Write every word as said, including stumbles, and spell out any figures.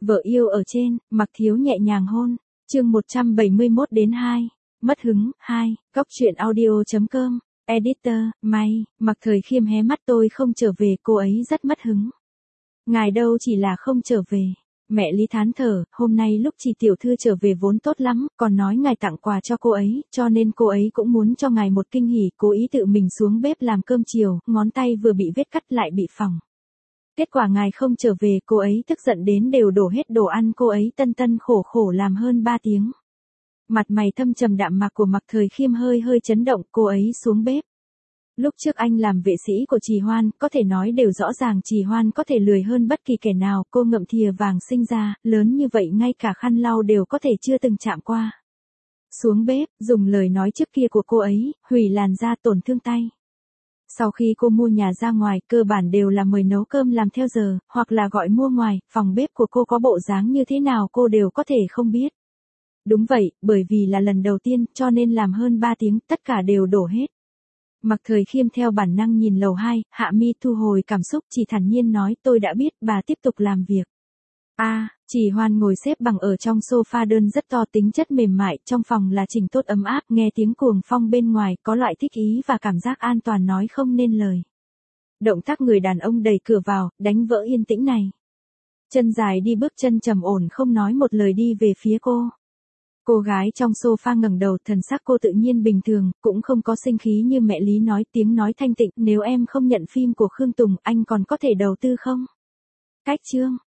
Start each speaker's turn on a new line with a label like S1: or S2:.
S1: Vợ yêu ở trên, Mặc Thiếu nhẹ nhàng hôn. Chương một trăm bảy mươi mốt đến hai. Mất hứng, hai. Góc truyện audio.com. Editor, may, Mặc Thời Khiêm hé mắt tôi không trở về, cô ấy rất mất hứng. Ngài đâu chỉ là không trở về. Mẹ Lý thán thở, hôm nay lúc chị tiểu thư trở về vốn tốt lắm, còn nói ngài tặng quà cho cô ấy, cho nên cô ấy cũng muốn cho ngài một kinh hỉ, cố ý tự mình xuống bếp làm cơm chiều, ngón tay vừa bị vết cắt lại bị phỏng. Kết quả ngài không trở về, cô ấy tức giận đến đều đổ hết đồ ăn, cô ấy tân tân khổ khổ làm hơn ba tiếng. Mặt mày thâm trầm đạm mạc của Mặc Thời Khiêm hơi hơi chấn động, cô ấy xuống bếp. Lúc trước anh làm vệ sĩ của Trì Hoan, có thể nói đều rõ ràng Trì Hoan có thể lười hơn bất kỳ kẻ nào, cô ngậm thìa vàng sinh ra, lớn như vậy ngay cả khăn lau đều có thể chưa từng chạm qua. Xuống bếp, dùng lời nói trước kia của cô ấy, hủy làn da tổn thương tay. Sau khi cô mua nhà ra ngoài, cơ bản đều là mời nấu cơm làm theo giờ, hoặc là gọi mua ngoài, phòng bếp của cô có bộ dáng như thế nào cô đều có thể không biết. Đúng vậy, bởi vì là lần đầu tiên, cho nên làm hơn ba tiếng, tất cả đều đổ hết. Mặc Thời Khiêm theo bản năng nhìn lầu hai, hạ mi thu hồi cảm xúc, chỉ thản nhiên nói, tôi đã biết, bà tiếp tục làm việc. A, à, Trì Hoan ngồi xếp bằng ở trong sofa đơn rất to, tính chất mềm mại, trong phòng là chỉnh tốt ấm áp, nghe tiếng cuồng phong bên ngoài, có loại thích ý và cảm giác an toàn nói không nên lời. Động tác người đàn ông đẩy cửa vào, đánh vỡ yên tĩnh này. Chân dài đi bước chân trầm ổn không nói một lời đi về phía cô. Cô gái trong sofa ngẩng đầu, thần sắc cô tự nhiên bình thường, cũng không có sinh khí như mẹ Lý nói, tiếng nói thanh tịnh, nếu em không nhận phim của Khương Tùng, anh còn có thể đầu tư không? Cách chương,